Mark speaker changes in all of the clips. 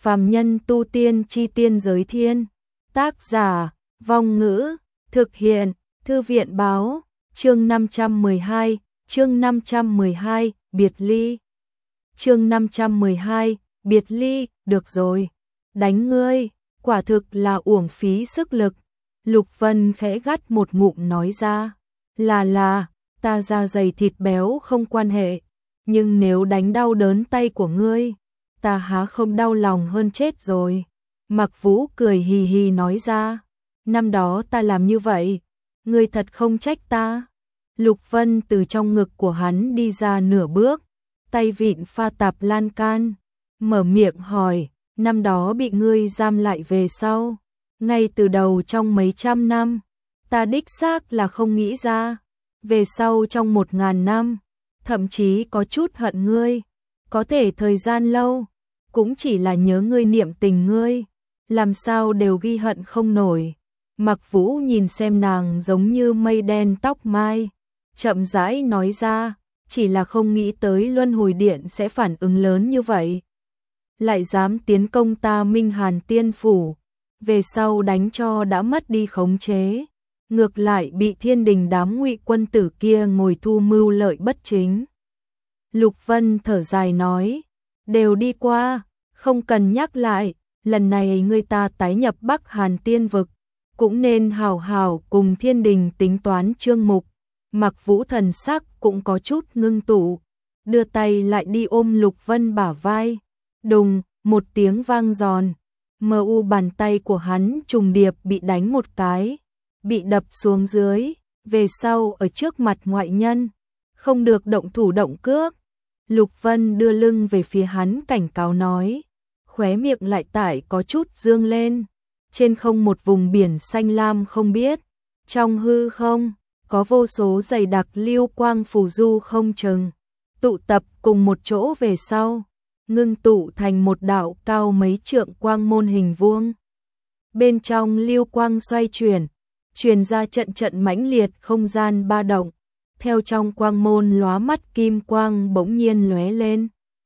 Speaker 1: Phàm nhân tu tiên chi tiên giới thiên. Tác giả, Vong Ngữ, thực hiện, Thư viện báo, chương 512, biệt ly. Chương 512, biệt ly, được rồi. Đánh ngươi, quả thực là uổng phí sức lực. Lục Vân khẽ gắt một ngụm nói ra. Là, ta da dày thịt béo không quan hệ. Nhưng nếu đánh đau đớn tay của ngươi, ta há không đau lòng hơn chết rồi. Mặc Vũ cười hì hì nói ra. Năm đó ta làm như vậy, ngươi thật không trách ta. Lục Vân từ trong ngực của hắn đi ra nửa bước, tay vịn pha tạp lan can, mở miệng hỏi, năm đó bị ngươi giam lại về sau, ngay từ đầu trong mấy trăm năm, ta đích xác là không nghĩ ra, về sau trong 1000 năm, thậm chí có chút hận ngươi, có thể thời gian lâu, cũng chỉ là nhớ ngươi niệm tình ngươi, làm sao đều ghi hận không nổi. Mặc Vũ nhìn xem nàng giống như mây đen tóc mai, chậm rãi nói ra, chỉ là không nghĩ tới Luân Hồi Điện sẽ phản ứng lớn như vậy. Lại dám tiến công ta Minh Hàn Tiên Phủ, về sau đánh cho đã mất đi khống chế, ngược lại bị Thiên Đình đám ngụy quân tử kia ngồi thu mưu lợi bất chính. Lục Vân thở dài nói, đều đi qua, không cần nhắc lại, lần này người ta tái nhập Bắc Hàn Tiên Vực, cũng nên hào hào cùng Thiên Đình tính toán chương mục. Mặc Vũ thần sắc cũng có chút ngưng tụ, đưa tay lại đi ôm Lục Vân bả vai. Đùng, một tiếng vang giòn, bàn tay của hắn trùng điệp bị đánh một cái, bị đập xuống dưới, về sau ở trước mặt ngoại nhân, không được động thủ động cước. Lục Vân đưa lưng về phía hắn cảnh cáo nói, khóe miệng lại tải có chút dương lên, trên không một vùng biển xanh lam không biết, trong hư không có vô số dày đặc lưu quang phù du không chừng, tụ tập cùng một chỗ về sau, ngưng tụ thành một đạo cao mấy trượng quang môn hình vuông. Bên trong lưu quang xoay chuyển, truyền ra trận trận mãnh liệt không gian ba động, theo trong quang môn lóa mắt kim quang bỗng nhiên lóe lên.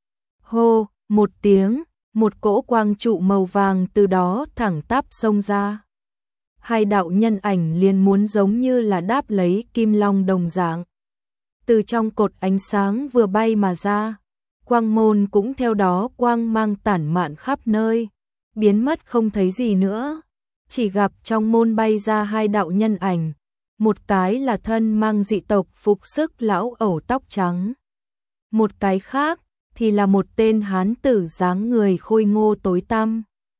Speaker 1: Hô, một tiếng, một cỗ quang trụ màu vàng từ đó thẳng tắp xông ra. Hai đạo nhân ảnh liền muốn giống như là đáp lấy kim long đồng dạng. Từ trong cột ánh sáng vừa bay mà ra, quang môn cũng theo đó quang mang tản mạn khắp nơi, biến mất không thấy gì nữa. Chỉ gặp trong môn bay ra hai đạo nhân ảnh, một cái là thân mang dị tộc phục sức lão ẩu tóc trắng. Một cái khác thì là một tên hán tử dáng người khôi ngô tối tăm.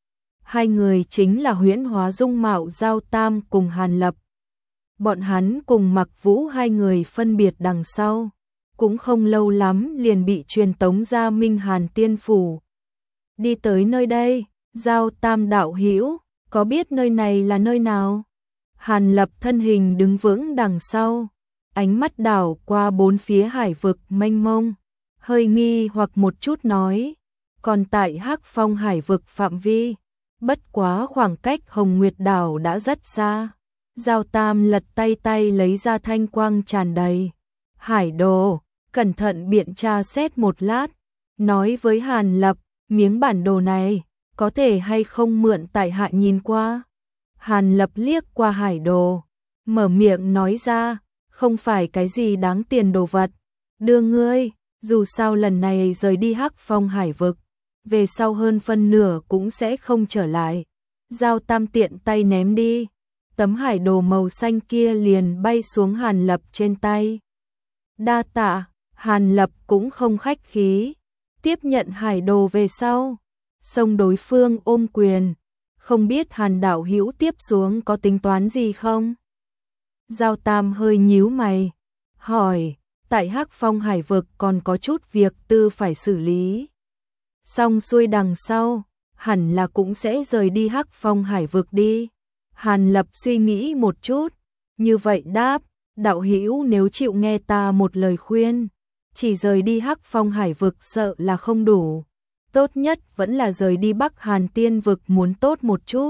Speaker 1: Hai người chính là huyễn hóa dung mạo Giao Tam cùng Hàn Lập. Bọn hắn cùng Mặc Vũ hai người phân biệt đằng sau, cũng không lâu lắm liền bị truyền tống ra Minh Hàn Tiên Phủ. Đi tới nơi đây, Giao Tam đạo hữu, có biết nơi này là nơi nào? Hàn Lập thân hình đứng vững đằng sau, ánh mắt đảo qua bốn phía hải vực mênh mông, hơi nghi hoặc một chút nói, còn tại Hắc Phong hải vực phạm vi, bất quá khoảng cách Hồng Nguyệt đảo đã rất xa. Giao Tam lật tay lấy ra thanh quang tràn đầy hải đồ, cẩn thận biện tra xét một lát, nói với Hàn Lập, miếng bản đồ này có thể hay không mượn tại hạ nhìn qua. Hàn Lập liếc qua hải đồ, mở miệng nói ra, không phải cái gì đáng tiền đồ vật, đưa ngươi, dù sao lần này rời đi Hắc Phong hải vực, về sau hơn phân nửa cũng sẽ không trở lại. Giao Tam tiện tay ném đi, tấm hải đồ màu xanh kia liền bay xuống Hàn Lập trên tay. Đa tạ, Hàn Lập cũng không khách khí, tiếp nhận hải đồ về sau, xông đối phương ôm quyền, không biết Hàn đạo hữu tiếp xuống có tính toán gì không? Giao Tam hơi nhíu mày, hỏi, tại Hắc Phong hải vực còn có chút việc tư phải xử lý. Xong xuôi đằng sau, hẳn là cũng sẽ rời đi Hắc Phong hải vực đi. Hàn Lập suy nghĩ một chút, như vậy đáp, đạo hữu nếu chịu nghe ta một lời khuyên, chỉ rời đi Hắc Phong hải vực sợ là không đủ, tốt nhất vẫn là rời đi Bắc Hàn Tiên vực muốn tốt một chút.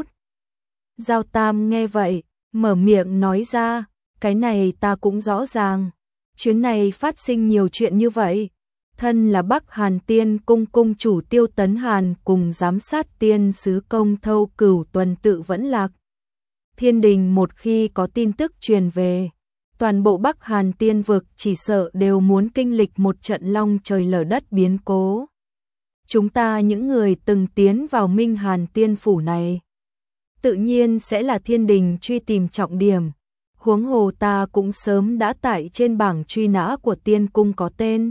Speaker 1: Giao Tam nghe vậy, mở miệng nói ra, cái này ta cũng rõ ràng, chuyến này phát sinh nhiều chuyện như vậy, thân là Bắc Hàn Tiên cung cung chủ Tiêu Tấn Hàn cùng giám sát tiên sứ Công Thâu Cửu tuần tự vẫn lạc. Thiên đình một khi có tin tức truyền về, toàn bộ Bắc Hàn Tiên vực chỉ sợ đều muốn kinh lịch một trận long trời lở đất biến cố. Chúng ta những người từng tiến vào Minh Hàn Tiên phủ này, tự nhiên sẽ là thiên đình truy tìm trọng điểm. Huống hồ ta cũng sớm đã tại trên bảng truy nã của tiên cung có tên.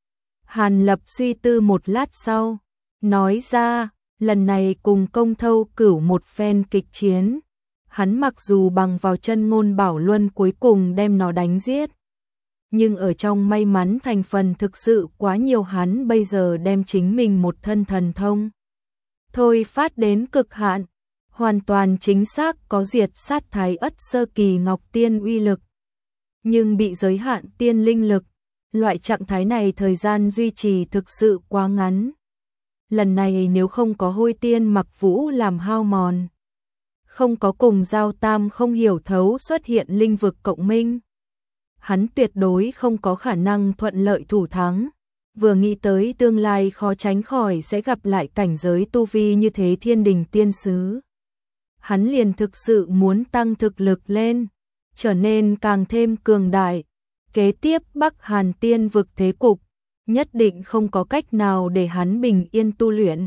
Speaker 1: Hàn Lập suy tư một lát sau, nói ra, lần này cùng Công Thâu Cửu một phen kịch chiến, hắn mặc dù bằng vào chân ngôn bảo luân cuối cùng đem nó đánh giết, nhưng ở trong may mắn thành phần thực sự quá nhiều, hắn bây giờ đem chính mình một thân thần thông thôi phát đến cực hạn, hoàn toàn chính xác có diệt sát thái ất sơ kỳ Ngọc Tiên uy lực, nhưng bị giới hạn tiên linh lực, loại trạng thái này thời gian duy trì thực sự quá ngắn. Lần này nếu không có Hôi Tiên Mặc Vũ làm hao mòn, không có cùng Giao Tam không hiểu thấu xuất hiện linh vực cộng minh, hắn tuyệt đối không có khả năng thuận lợi thủ thắng. Vừa nghĩ tới tương lai khó tránh khỏi sẽ gặp lại cảnh giới tu vi như thế thiên đình tiên sứ, hắn liền thực sự muốn tăng thực lực lên, trở nên càng thêm cường đại. Kế tiếp Bắc Hàn Tiên vực thế cục, nhất định không có cách nào để hắn bình yên tu luyện.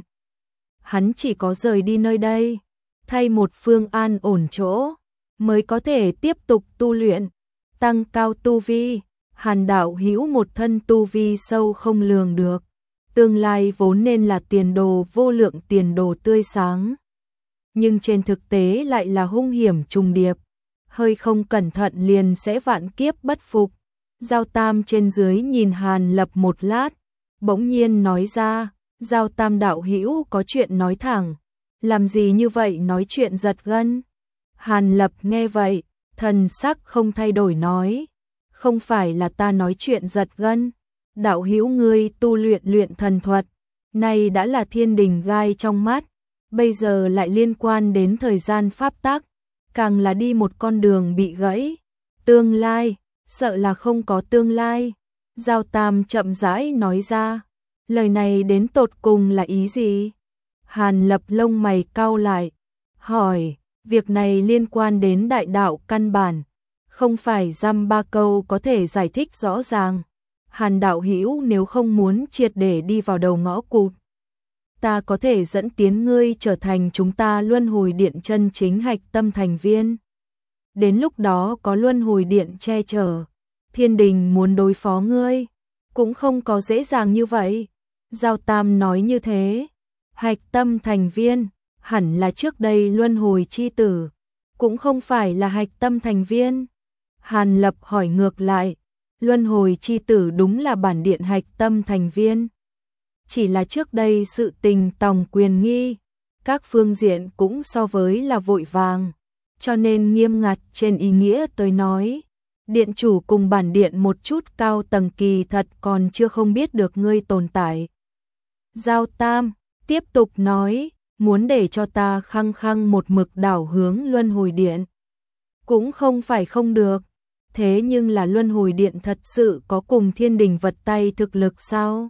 Speaker 1: Hắn chỉ có rời đi nơi đây, thay một phương an ổn chỗ, mới có thể tiếp tục tu luyện, tăng cao tu vi. Hàn đạo hữu một thân tu vi sâu không lường được, tương lai vốn nên là tiền đồ vô lượng, tiền đồ tươi sáng, nhưng trên thực tế lại là hung hiểm trùng điệp, hơi không cẩn thận liền sẽ vạn kiếp bất phục. Giao Tam trên dưới nhìn Hàn Lập một lát, bỗng nhiên nói ra, Giao Tam đạo hữu có chuyện nói thẳng, làm gì như vậy nói chuyện giật gân. Hàn Lập nghe vậy, thần sắc không thay đổi nói, không phải là ta nói chuyện giật gân, đạo hữu ngươi tu luyện thần thuật, này đã là thiên đình gai trong mắt, bây giờ lại liên quan đến thời gian pháp tắc, càng là đi một con đường bị gãy, tương lai sợ là không có tương lai. Giao Tam chậm rãi nói ra, lời này đến tột cùng là ý gì? Hàn Lập lông mày cau lại, hỏi, việc này liên quan đến đại đạo căn bản, không phải dăm ba câu có thể giải thích rõ ràng. Hàn đạo hữu nếu không muốn triệt để đi vào đầu ngõ cụt, ta có thể dẫn tiến ngươi trở thành chúng ta Luân Hồi Điện chân chính hạch tâm thành viên. Đến lúc đó có Luân Hồi Điện che chở, thiên đình muốn đối phó ngươi cũng không có dễ dàng như vậy. Giao Tam nói như thế, hạch tâm thành viên, hẳn là trước đây Luân Hồi chi tử, cũng không phải là hạch tâm thành viên. Hàn Lập hỏi ngược lại, Luân Hồi chi tử đúng là bản điện hạch tâm thành viên, chỉ là trước đây sự tình tòng quyền nghi, các phương diện cũng so với là vội vàng, cho nên nghiêm ngặt trên ý nghĩa tới nói, điện chủ cùng bản điện một chút cao tầng kỳ thật còn chưa không biết được ngươi tồn tại. Giao Tam tiếp tục nói, muốn để cho ta khăng khăng một mực đảo hướng Luân Hồi Điện, cũng không phải không được, thế nhưng là Luân Hồi Điện thật sự có cùng thiên đình vật tay thực lực sao?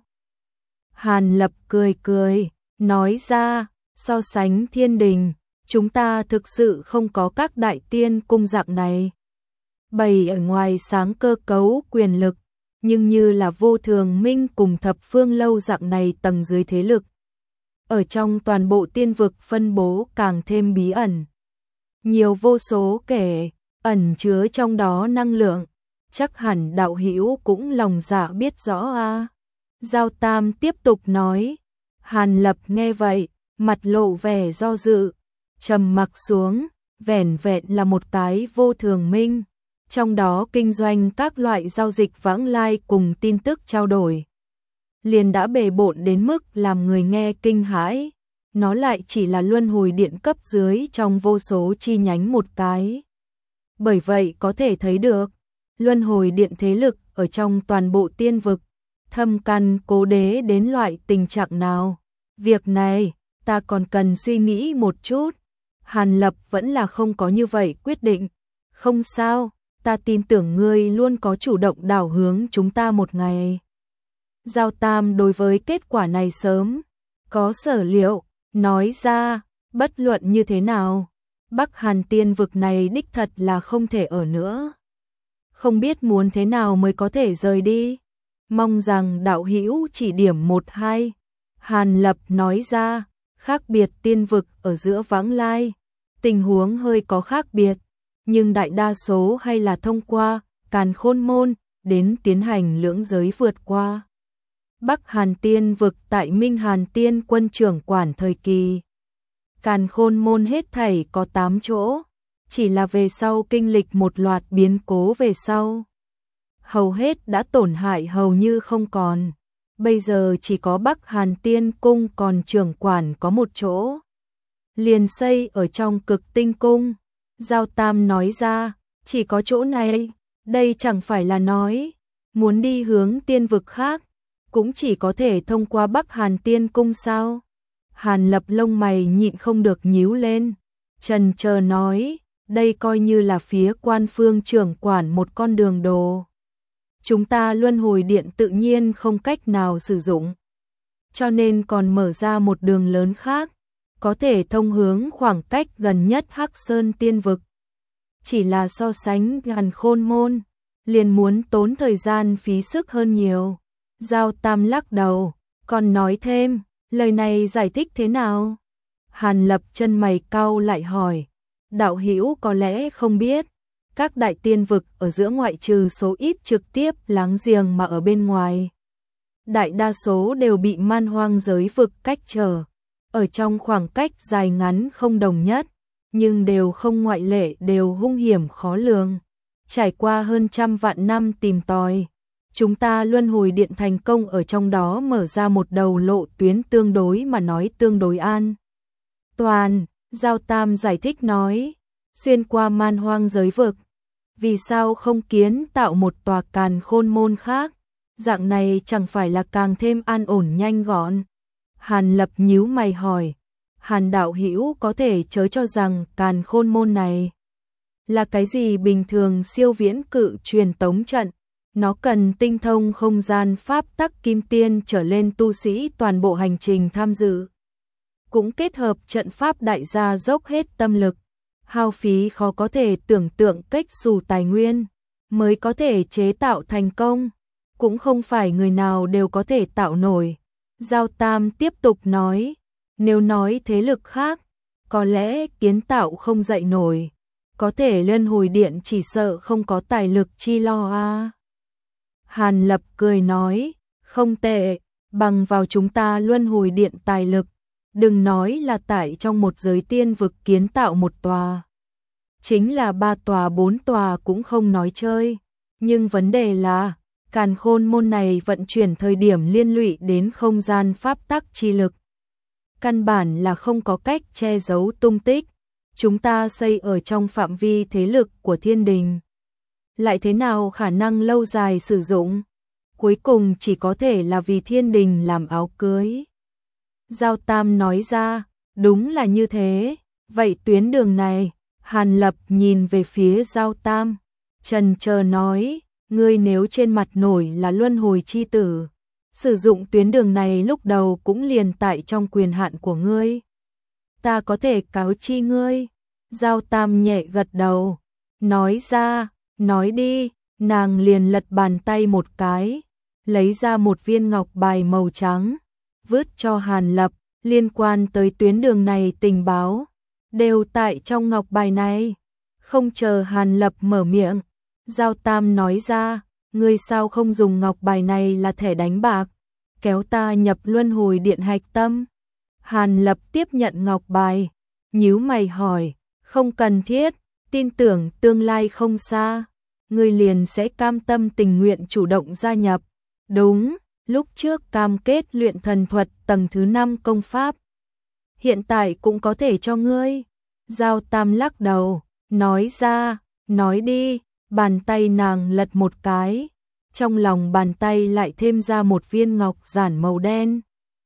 Speaker 1: Hàn Lập cười cười, nói ra, so sánh thiên đình, chúng ta thực sự không có các đại tiên cung dạng này. Bày ở ngoài sáng cơ cấu quyền lực, nhưng như là Vô Thường Minh cùng Thập Phương Lâu dạng này tầng dưới thế lực. Ở trong toàn bộ tiên vực phân bố càng thêm bí ẩn. Nhiều vô số kẻ, ẩn chứa trong đó năng lượng, chắc hẳn đạo hữu cũng lòng dạ biết rõ a. Giao Tam tiếp tục nói, Hàn Lập nghe vậy, mặt lộ vẻ do dự, trầm mặc xuống, vẻn vẹn là một cái Vô Thường Minh, trong đó kinh doanh các loại giao dịch vãng lai cùng tin tức trao đổi, liền đã bề bộn đến mức làm người nghe kinh hãi, nó lại chỉ là Luân Hồi Điện cấp dưới trong vô số chi nhánh một cái. Bởi vậy có thể thấy được, Luân Hồi Điện thế lực ở trong toàn bộ tiên vực, thâm căn cố đế đến loại tình trạng nào. Việc này, ta còn cần suy nghĩ một chút. Hàn Lập vẫn là không có như vậy quyết định. Không sao, ta tin tưởng ngươi luôn có chủ động đảo hướng chúng ta một ngày. Giao Tam đối với kết quả này sớm có sở liệu, nói ra, bất luận như thế nào, Bắc Hàn Tiên vực này đích thật là không thể ở nữa. Không biết muốn thế nào mới có thể rời đi, mong rằng đạo hữu chỉ điểm một hai. Hàn Lập nói ra, khác biệt tiên vực ở giữa vãng lai, tình huống hơi có khác biệt, nhưng đại đa số hay là thông qua Càn Khôn môn đến tiến hành lưỡng giới vượt qua. Bắc Hàn Tiên vực tại Minh Hàn Tiên quân trưởng quản thời kỳ. Càn Khôn môn hết thảy có 8 chỗ, chỉ là về sau kinh lịch một loạt biến cố về sau. Hầu hết đã tổn hại hầu như không còn. Bây giờ chỉ có Bắc Hàn Tiên cung còn trưởng quản có một chỗ. Liền xây ở trong Cực Tinh cung. Giao Tam nói ra, chỉ có chỗ này, đây chẳng phải là nói, muốn đi hướng tiên vực khác, cũng chỉ có thể thông qua Bắc Hàn Tiên cung sao? Hàn Lập lông mày nhịn không được nhíu lên, chần chờ nói, đây coi như là phía quan phương trưởng quản một con đường đồ. Chúng ta luân hồi điện tự nhiên không cách nào sử dụng, cho nên còn mở ra một đường lớn khác, có thể thông hướng khoảng cách gần nhất Hắc Sơn tiên vực. Chỉ là so sánh Càn Khôn môn, liền muốn tốn thời gian phí sức hơn nhiều. Giao Tam lắc đầu, còn nói thêm, lời này giải thích thế nào? Hàn Lập chân mày cau lại hỏi, đạo hữu có lẽ không biết, các đại tiên vực ở giữa ngoại trừ số ít trực tiếp láng giềng mà ở bên ngoài, đại đa số đều bị man hoang giới vực cách trở, ở trong khoảng cách dài ngắn không đồng nhất, nhưng đều không ngoại lệ đều hung hiểm khó lường. Trải qua hơn 100 vạn năm tìm tòi, chúng ta luân hồi điện thành công ở trong đó mở ra một đầu lộ tuyến tương đối mà nói tương đối an toàn. Giao Tam giải thích nói, xuyên qua man hoang giới vực, vì sao không kiến tạo một tòa Càn Khôn môn khác, dạng này chẳng phải là càng thêm an ổn nhanh gọn. Hàn Lập nhíu mày hỏi, Hàn đạo hữu có thể chớ cho rằng Càn Khôn môn này là cái gì bình thường siêu viễn cự truyền tống trận, nó cần tinh thông không gian pháp tắc kim tiên trở lên tu sĩ toàn bộ hành trình tham dự, cũng kết hợp trận pháp đại gia dốc hết tâm lực, hao phí khó có thể tưởng tượng cách xù tài nguyên, mới có thể chế tạo thành công, cũng không phải người nào đều có thể tạo nổi. Giao Tam tiếp tục nói, nếu nói thế lực khác, có lẽ kiến tạo không dậy nổi, có thể luân hồi điện chỉ sợ không có tài lực chi lo a. Hàn Lập cười nói, không tệ, bằng vào chúng ta luân hồi điện tài lực, đừng nói là tại trong một giới tiên vực kiến tạo một tòa, chính là 3 tòa 4 tòa cũng không nói chơi, nhưng vấn đề là Càn Khôn môn này vận chuyển thời điểm liên lụy đến không gian pháp tắc chi lực, căn bản là không có cách che giấu tung tích. Chúng ta xây ở trong phạm vi thế lực của thiên đình, lại thế nào khả năng lâu dài sử dụng, cuối cùng chỉ có thể là vì thiên đình làm áo cưới. Giao Tam nói ra, đúng là như thế, vậy tuyến đường này, Hàn Lập nhìn về phía Giao Tam, chần chờ nói, ngươi nếu trên mặt nổi là luân hồi chi tử, sử dụng tuyến đường này lúc đầu cũng liền tại trong quyền hạn của ngươi. Ta có thể cáo chi ngươi. Giao Tam nhẹ gật đầu, nói ra, nói đi, nàng liền lật bàn tay một cái, lấy ra một viên ngọc bài màu trắng, vứt cho Hàn Lập, liên quan tới tuyến đường này tình báo, đều tại trong ngọc bài này. Không chờ Hàn Lập mở miệng, Giao Tam nói ra, ngươi sao không dùng ngọc bài này là thẻ đánh bạc, kéo ta nhập luân hồi điện hạch tâm. Hàn Lập tiếp nhận ngọc bài, nhíu mày hỏi, không cần thiết, tin tưởng tương lai không xa, ngươi liền sẽ cam tâm tình nguyện chủ động gia nhập. Đúng, lúc trước cam kết luyện thần thuật tầng thứ 5 công pháp, hiện tại cũng có thể cho ngươi. Giao Tam lắc đầu, nói ra, nói đi. Bàn tay nàng lật một cái, trong lòng bàn tay lại thêm ra một viên ngọc giản màu đen,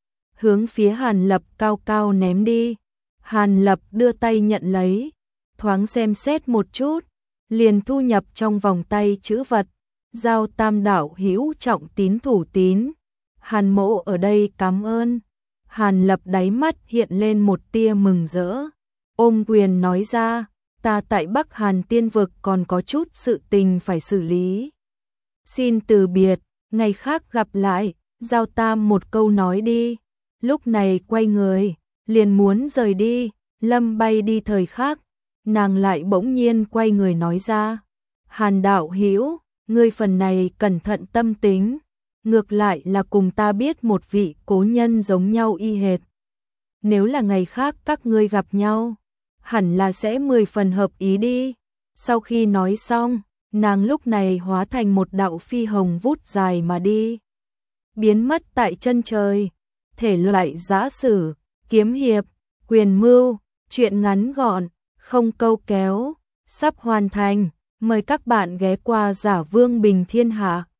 Speaker 1: hướng phía Hàn Lập cao cao ném đi. Hàn Lập đưa tay nhận lấy, thoáng xem xét một chút, liền thu nhập trong vòng tay chữ vật. Giao Tam đạo hữu trọng tín thủ tín, Hàn Mỗ ở đây cảm ơn. Hàn Lập đáy mắt hiện lên một tia mừng rỡ, ôm quyền nói ra, ta tại Bắc Hàn Tiên Vực còn có chút sự tình phải xử lý. Xin từ biệt, ngày khác gặp lại, giao tam một câu nói đi. Lúc này quay người, liền muốn rời đi, Lâm bay đi thời khắc, nàng lại bỗng nhiên quay người nói ra, Hàn đạo hữu, ngươi phần này cẩn thận tâm tính, ngược lại là cùng ta biết một vị cố nhân giống nhau y hệt. Nếu là ngày khác các ngươi gặp nhau, hẳn là sẽ 10 phần hợp ý đi. Sau khi nói xong, nàng lúc này hóa thành một đạo phi hồng vút dài mà đi, biến mất tại chân trời. Thể loại giã sử, kiếm hiệp, quyền mưu, truyện ngắn gọn, không câu kéo, sắp hoàn thành. Mời các bạn ghé qua Giả Vương Bình Thiên Hạ.